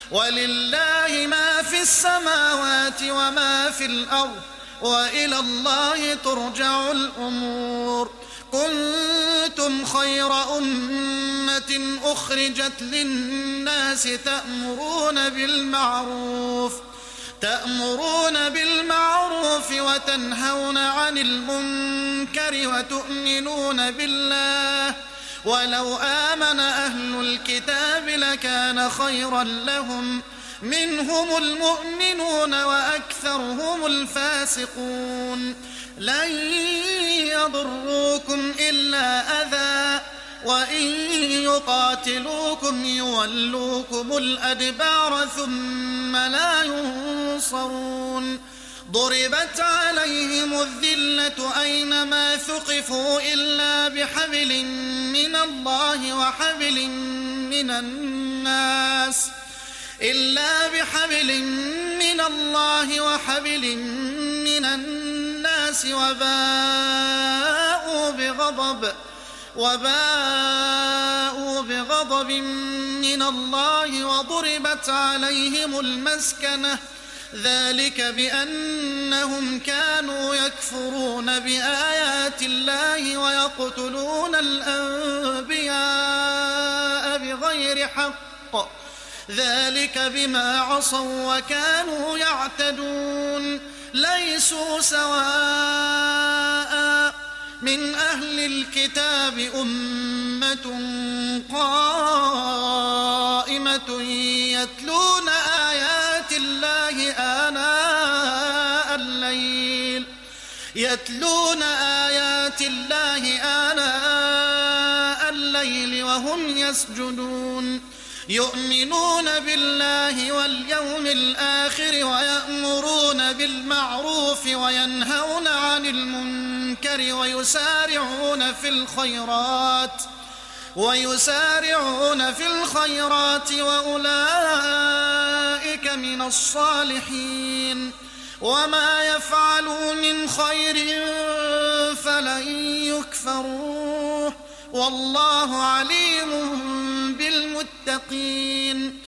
ولله ما في السماوات وما في الأرض وإلى الله ترجع الأمور. كنتم خير أمة أخرجت للناس تأمرون بالمعروف وتنهون عن المنكر وتؤمنون بالله. ولو آمن أهل الكتاب لكان خيرا لهم، منهم المؤمنون وأكثرهم الفاسقون. لن يضروكم إلا أذى، وإن يقاتلوكم يولوكم الأدبار ثم لا ينصرون. ضربت عليهم الذلة أينما ثقفوا إلا بحبل من الله وحبل من الناس وباءوا بغضب من الله وضربت عليهم المسكنة، ذلك بأنهم كانوا يكفرون بآيات الله ويقتلون الأنبياء بغير حق، ذلك بما عصوا وكانوا يعتدون. ليسوا سواء من أهل الكتاب أمة قائمة يتلون آيات الله آناء الليل وهم يسجدون، يؤمنون بالله واليوم الآخر ويأمرون بالمعروف وينهون عن المنكر ويسارعون في الخيرات وأولئك من الصالحين. وما يفعلوا من خير فلن يكفروه، والله عليم بالمتقين.